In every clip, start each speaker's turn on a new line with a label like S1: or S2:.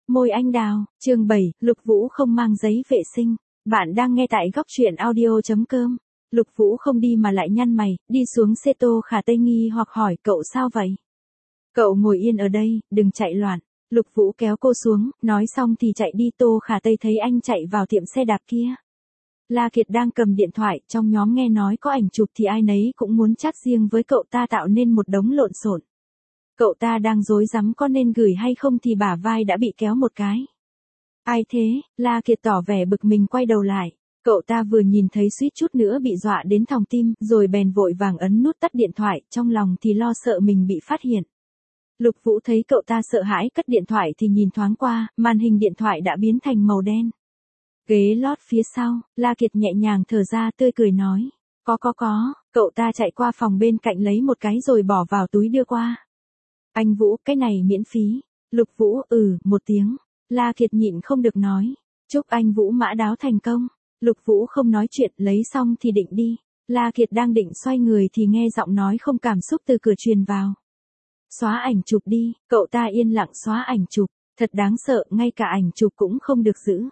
S1: Môi anh đào, chương 7, Lục Vũ không mang giấy vệ sinh. Bạn đang nghe tại góc truyện audio.com. Lục Vũ không đi mà lại nhăn mày, đi xuống xe. Tô Khả Tây nghi hoặc hỏi cậu sao vậy? Cậu ngồi yên ở đây, đừng chạy loạn. Lục Vũ kéo cô xuống, nói xong thì chạy đi. Tô Khả Tây thấy anh chạy vào tiệm xe đạp kia. La Kiệt đang cầm điện thoại, trong nhóm nghe nói có ảnh chụp thì ai nấy cũng muốn chat riêng với cậu ta tạo nên một đống lộn xộn. Cậu ta đang rối rắm có nên gửi hay không thì bả vai đã bị kéo một cái. Ai thế? La Kiệt tỏ vẻ bực mình quay đầu lại. Cậu ta vừa nhìn thấy suýt chút nữa bị dọa đến thòng tim, rồi bèn vội vàng ấn nút tắt điện thoại, trong lòng thì lo sợ mình bị phát hiện. Lục Vũ thấy cậu ta sợ hãi cất điện thoại thì nhìn thoáng qua, màn hình điện thoại đã biến thành màu đen. Ghế lót phía sau, La Kiệt nhẹ nhàng thở ra tươi cười nói. Có, cậu ta chạy qua phòng bên cạnh lấy một cái rồi bỏ vào túi đưa qua. Anh Vũ, cái này miễn phí. Lục Vũ, một tiếng. La Kiệt nhịn không được nói. Chúc anh Vũ mã đáo thành công. Lục Vũ không nói chuyện, lấy xong thì định đi. La Kiệt đang định xoay người thì nghe giọng nói không cảm xúc từ cửa truyền vào. Xóa ảnh chụp đi. Cậu ta yên lặng xóa ảnh chụp. Thật đáng sợ, ngay cả ảnh chụp cũng không được giữ.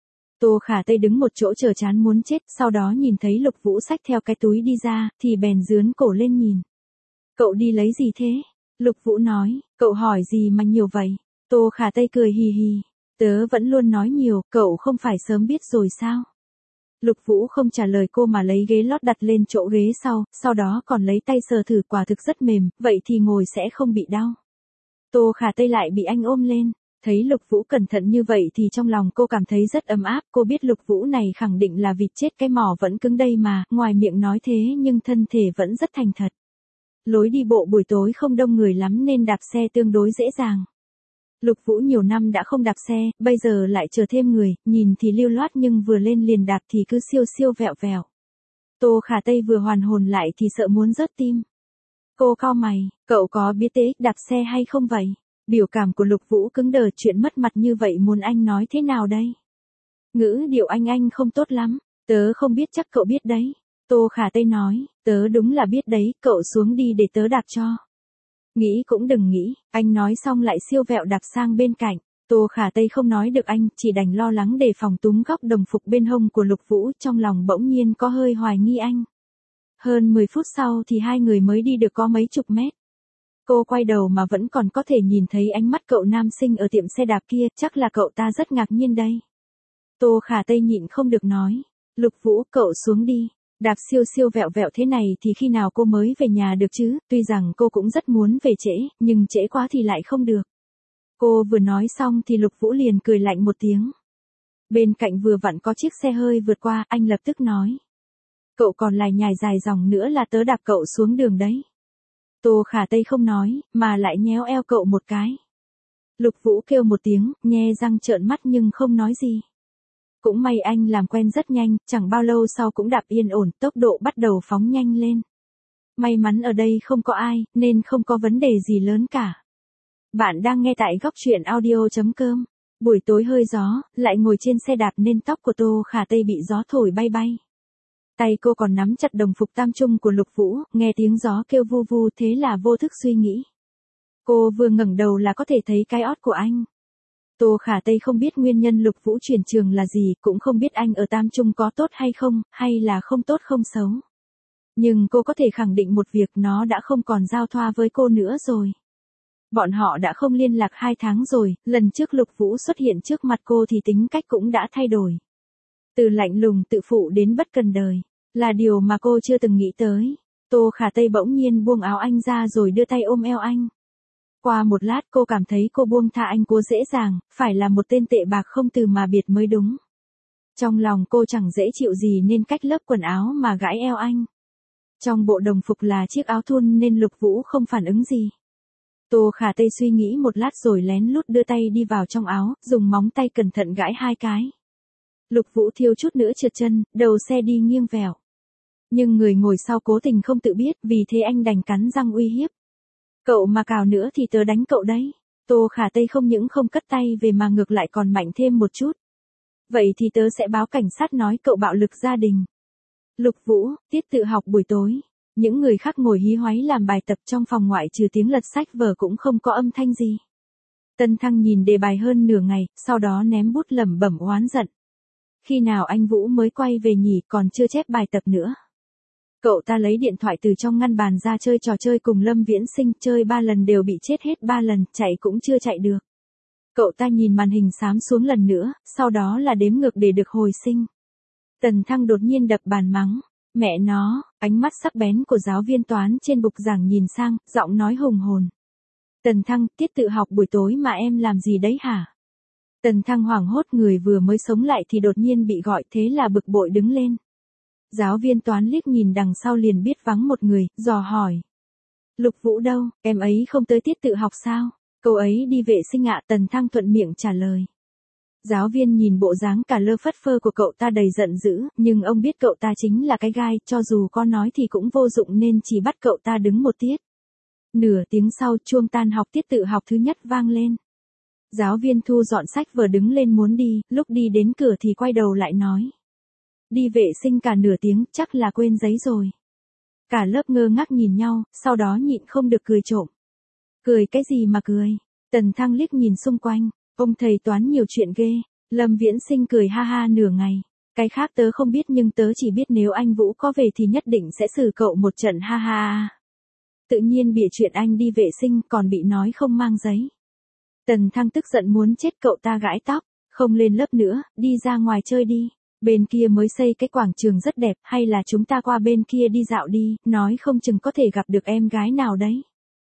S1: Tô Khả Tây đứng một chỗ chờ chán muốn chết, sau đó nhìn thấy Lục Vũ xách theo cái túi đi ra, thì bèn dướn cổ lên nhìn. Cậu đi lấy gì thế? Lục Vũ nói, cậu hỏi gì mà nhiều vậy? Tô Khả Tây cười hì hì. Tớ vẫn luôn nói nhiều, cậu không phải sớm biết rồi sao? Lục Vũ không trả lời cô mà lấy ghế lót đặt lên chỗ ghế sau đó còn lấy tay sờ thử, quả thực rất mềm, vậy thì ngồi sẽ không bị đau. Tô Khả Tây lại bị anh ôm lên. Thấy Lục Vũ cẩn thận như vậy thì trong lòng cô cảm thấy rất ấm áp, cô biết Lục Vũ này khẳng định là vịt chết cái mỏ vẫn cứng đây mà, ngoài miệng nói thế nhưng thân thể vẫn rất thành thật. Lối đi bộ buổi tối không đông người lắm nên đạp xe tương đối dễ dàng. Lục Vũ nhiều năm đã không đạp xe, bây giờ lại chờ thêm người, nhìn thì lưu loát nhưng vừa lên liền đạp thì cứ siêu siêu vẹo vẹo. Tô Khả Tây vừa hoàn hồn lại thì sợ muốn rớt tim. Cô cau mày, cậu có biết tế đạp xe hay không vậy? Biểu cảm của Lục Vũ cứng đờ, chuyện mất mặt như vậy muốn anh nói thế nào đây? Ngữ điệu anh không tốt lắm, tớ không biết chắc cậu biết đấy. Tô Khả Tây nói, tớ đúng là biết đấy, cậu xuống đi để tớ đạp cho. Nghĩ cũng đừng nghĩ, anh nói xong lại siêu vẹo đạp sang bên cạnh. Tô Khả Tây không nói được anh, chỉ đành lo lắng đề phòng túm góc đồng phục bên hông của Lục Vũ, trong lòng bỗng nhiên có hơi hoài nghi anh. Hơn 10 phút sau thì hai người mới đi được có mấy chục mét. Cô quay đầu mà vẫn còn có thể nhìn thấy ánh mắt cậu nam sinh ở tiệm xe đạp kia, chắc là cậu ta rất ngạc nhiên đây. Tô Khả Tây nhịn không được nói, Lục Vũ, cậu xuống đi, đạp siêu siêu vẹo vẹo thế này thì khi nào cô mới về nhà được chứ, tuy rằng cô cũng rất muốn về trễ, nhưng trễ quá thì lại không được. Cô vừa nói xong thì Lục Vũ liền cười lạnh một tiếng. Bên cạnh vừa vặn có chiếc xe hơi vượt qua, anh lập tức nói. Cậu còn lải nhải dài dòng nữa là tớ đạp cậu xuống đường đấy. Tô Khả Tây không nói, mà lại nhéo eo cậu một cái. Lục Vũ kêu một tiếng, nhe răng trợn mắt nhưng không nói gì. Cũng may anh làm quen rất nhanh, chẳng bao lâu sau cũng đạp yên ổn, tốc độ bắt đầu phóng nhanh lên. May mắn ở đây không có ai, nên không có vấn đề gì lớn cả. Bạn đang nghe tại góc truyện audio.com. Buổi tối hơi gió, lại ngồi trên xe đạp nên tóc của Tô Khả Tây bị gió thổi bay bay. Tay cô còn nắm chặt đồng phục tam trung của Lục Vũ, nghe tiếng gió kêu vu vu thế là vô thức suy nghĩ. Cô vừa ngẩng đầu là có thể thấy cái ót của anh. Tô Khả Tây không biết nguyên nhân Lục Vũ chuyển trường là gì, cũng không biết anh ở tam trung có tốt hay không, hay là không tốt không xấu. Nhưng cô có thể khẳng định một việc, nó đã không còn giao thoa với cô nữa rồi. Bọn họ đã không liên lạc 2 tháng rồi, lần trước Lục Vũ xuất hiện trước mặt cô thì tính cách cũng đã thay đổi. Từ lạnh lùng tự phụ đến bất cần đời, là điều mà cô chưa từng nghĩ tới. Tô Khả Tây bỗng nhiên buông áo anh ra rồi đưa tay ôm eo anh. Qua một lát cô cảm thấy cô buông tha anh cô dễ dàng, phải là một tên tệ bạc không từ mà biệt mới đúng. Trong lòng cô chẳng dễ chịu gì nên cách lớp quần áo mà gãi eo anh. Trong bộ đồng phục là chiếc áo thun nên Lục Vũ không phản ứng gì. Tô Khả Tây suy nghĩ một lát rồi lén lút đưa tay đi vào trong áo, dùng móng tay cẩn thận gãi 2 cái. Lục Vũ thiếu chút nữa trượt chân, đầu xe đi nghiêng vèo. Nhưng người ngồi sau cố tình không tự biết, vì thế anh đành cắn răng uy hiếp. Cậu mà cào nữa thì tớ đánh cậu đấy. Tô Khả Tây không những không cất tay về mà ngược lại còn mạnh thêm một chút. Vậy thì tớ sẽ báo cảnh sát nói cậu bạo lực gia đình. Lục Vũ, tiết tự học buổi tối. Những người khác ngồi hí hoáy làm bài tập trong phòng ngoại trừ tiếng lật sách vở cũng không có âm thanh gì. Tần Thăng nhìn đề bài hơn nửa ngày, sau đó ném bút lẩm bẩm oán giận. Khi nào anh Vũ mới quay về nhỉ, còn chưa chép bài tập nữa. Cậu ta lấy điện thoại từ trong ngăn bàn ra chơi trò chơi cùng Lâm Viễn Sinh, chơi 3 lần đều bị chết hết 3 lần, chạy cũng chưa chạy được. Cậu ta nhìn màn hình xám xuống lần nữa, sau đó là đếm ngược để được hồi sinh. Tần Thăng đột nhiên đập bàn mắng. Mẹ nó, ánh mắt sắc bén của giáo viên toán trên bục giảng nhìn sang, giọng nói hùng hồn. Tần Thăng, tiết tự học buổi tối mà em làm gì đấy hả? Tần Thăng hoảng hốt, người vừa mới sống lại thì đột nhiên bị gọi, thế là bực bội đứng lên. Giáo viên toán liếc nhìn đằng sau liền biết vắng một người, dò hỏi. Lục Vũ đâu, em ấy không tới tiết tự học sao? Cô ấy đi vệ sinh ạ. Tần Thăng thuận miệng trả lời. Giáo viên nhìn bộ dáng cả lơ phất phơ của cậu ta đầy giận dữ, nhưng ông biết cậu ta chính là cái gai, cho dù có nói thì cũng vô dụng nên chỉ bắt cậu ta đứng một tiết. Nửa tiếng sau, chuông tan học tiết tự học thứ nhất vang lên. Giáo viên thu dọn sách vở đứng lên muốn đi, lúc đi đến cửa thì quay đầu lại nói. Đi vệ sinh cả nửa tiếng, chắc là quên giấy rồi. Cả lớp ngơ ngác nhìn nhau, sau đó nhịn không được cười trộm. Cười cái gì mà cười? Tần Thăng liếc nhìn xung quanh, ông thầy toán nhiều chuyện ghê. Lâm Viễn Sinh cười ha ha nửa ngày. Cái khác tớ không biết nhưng tớ chỉ biết nếu anh Vũ có về thì nhất định sẽ xử cậu một trận ha ha. Tự nhiên bịa chuyện anh đi vệ sinh còn bị nói không mang giấy. Tần Thăng tức giận muốn chết, cậu ta gãi tóc. Không lên lớp nữa, đi ra ngoài chơi đi. Bên kia mới xây cái quảng trường rất đẹp, hay là chúng ta qua bên kia đi dạo đi, nói không chừng có thể gặp được em gái nào đấy.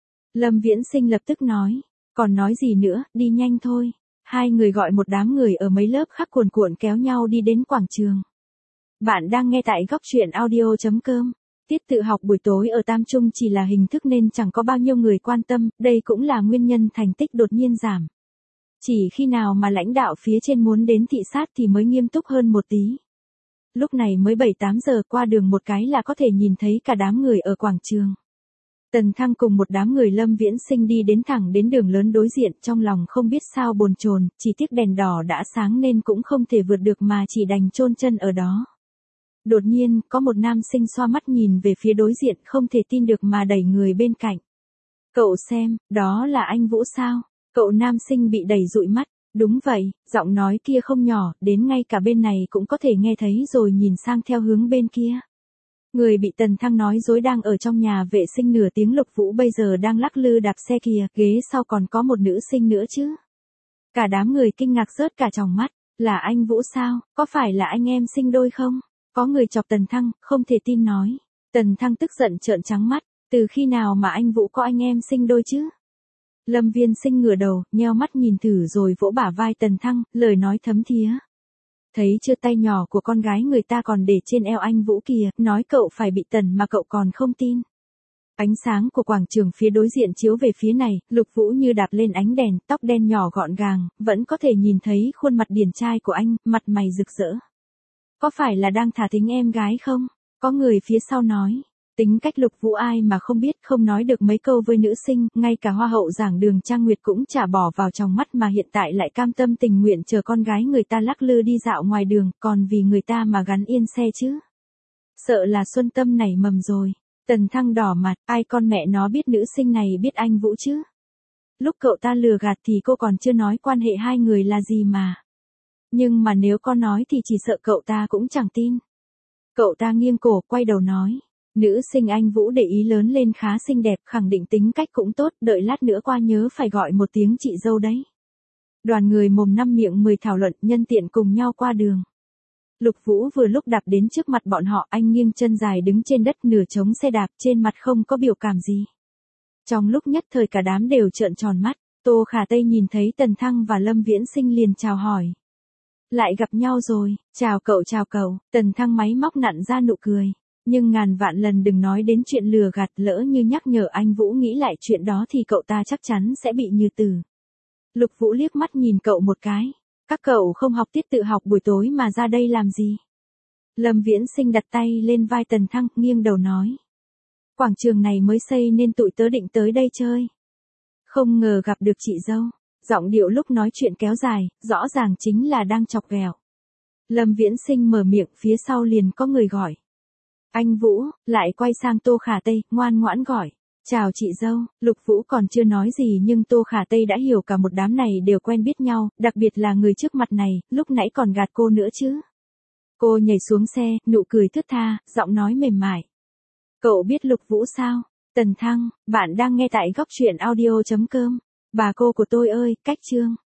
S1: Lâm Viễn Sinh lập tức nói. Còn nói gì nữa, đi nhanh thôi. Hai người gọi một đám người ở mấy lớp khác cuồn cuộn kéo nhau đi đến quảng trường. Bạn đang nghe tại góc truyện audio.com. Tiết tự học buổi tối ở Tam Trung chỉ là hình thức nên chẳng có bao nhiêu người quan tâm, đây cũng là nguyên nhân thành tích đột nhiên giảm. Chỉ khi nào mà lãnh đạo phía trên muốn đến thị sát thì mới nghiêm túc hơn một tí. Lúc này mới 7-8 giờ, qua đường một cái là có thể nhìn thấy cả đám người ở quảng trường. Tần Thăng cùng một đám người Lâm Viễn Sinh đi đến thẳng đến đường lớn đối diện, trong lòng không biết sao bồn chồn, chỉ tiếc đèn đỏ đã sáng nên cũng không thể vượt được mà chỉ đành chôn chân ở đó. Đột nhiên, có một nam sinh xoa mắt nhìn về phía đối diện, không thể tin được mà đẩy người bên cạnh. Cậu xem, đó là anh Vũ sao? Cậu nam sinh bị đẩy dụi mắt. Đúng vậy, giọng nói kia không nhỏ, đến ngay cả bên này cũng có thể nghe thấy rồi nhìn sang theo hướng bên kia. Người bị Tần Thăng nói dối đang ở trong nhà vệ sinh nửa tiếng. Lục Vũ bây giờ đang lắc lư đạp xe kìa, ghế sau còn có một nữ sinh nữa chứ. Cả đám người kinh ngạc rớt cả tròng mắt, là anh Vũ sao, có phải là anh em sinh đôi không? Có người chọc Tần Thăng, không thể tin nói. Tần Thăng tức giận trợn trắng mắt, từ khi nào mà anh Vũ có anh em sinh đôi chứ? Lâm Viễn Sinh ngửa đầu, nheo mắt nhìn thử rồi vỗ bả vai Tần Thăng, lời nói thấm thía. Thấy chưa, tay nhỏ của con gái người ta còn để trên eo anh Vũ kìa, nói cậu phải bị tần mà cậu còn không tin. Ánh sáng của quảng trường phía đối diện chiếu về phía này, Lục Vũ như đạp lên ánh đèn, tóc đen nhỏ gọn gàng, vẫn có thể nhìn thấy khuôn mặt điển trai của anh, mặt mày rực rỡ. Có phải là đang thả thính em gái không? Có người phía sau nói. Tính cách Lục Vũ ai mà không biết, không nói được mấy câu với nữ sinh, ngay cả hoa hậu giảng đường Trang Nguyệt cũng chả bỏ vào trong mắt mà hiện tại lại cam tâm tình nguyện chờ con gái người ta lắc lư đi dạo ngoài đường, còn vì người ta mà gắn yên xe chứ. Sợ là Xuân Tâm nảy mầm rồi. Tần Thăng đỏ mặt, ai con mẹ nó biết nữ sinh này biết anh Vũ chứ. Lúc cậu ta lừa gạt thì cô còn chưa nói quan hệ hai người là gì mà. Nhưng mà nếu con nói thì chỉ sợ cậu ta cũng chẳng tin. Cậu ta nghiêng cổ, quay đầu nói. Nữ sinh anh Vũ để ý lớn lên khá xinh đẹp, khẳng định tính cách cũng tốt, đợi lát nữa qua nhớ phải gọi một tiếng chị dâu đấy. Đoàn người mồm năm miệng 10 thảo luận, nhân tiện cùng nhau qua đường. Lục Vũ vừa lúc đạp đến trước mặt bọn họ, anh nghiêng chân dài đứng trên đất nửa chống xe đạp, trên mặt không có biểu cảm gì. Trong lúc nhất thời cả đám đều trợn tròn mắt, Tô Khả Tây nhìn thấy Tần Thăng và Lâm Viễn Sinh liền chào hỏi. Lại gặp nhau rồi, chào cậu, Tần Thăng máy móc nặn ra nụ cười. Nhưng ngàn vạn lần đừng nói đến chuyện lừa gạt, lỡ như nhắc nhở anh Vũ nghĩ lại chuyện đó thì cậu ta chắc chắn sẽ bị như tử. Lục Vũ liếc mắt nhìn cậu một cái. Các cậu không học tiết tự học buổi tối mà ra đây làm gì? Lâm Viễn Sinh đặt tay lên vai Tần Thăng, nghiêng đầu nói. Quảng trường này mới xây nên tụi tớ định tới đây chơi. Không ngờ gặp được chị dâu. Giọng điệu lúc nói chuyện kéo dài, rõ ràng chính là đang chọc ghẹo. Lâm Viễn Sinh mở miệng, phía sau liền có người gọi. Anh Vũ, lại quay sang Tô Khả Tây, ngoan ngoãn gọi. Chào chị dâu, Lục Vũ còn chưa nói gì nhưng Tô Khả Tây đã hiểu cả một đám này đều quen biết nhau, đặc biệt là người trước mặt này, lúc nãy còn gạt cô nữa chứ. Cô nhảy xuống xe, nụ cười thướt tha, giọng nói mềm mại. Cậu biết Lục Vũ sao? Tần Thăng, bạn đang nghe tại góc truyện audio.com. Bà cô của tôi ơi, cách chương.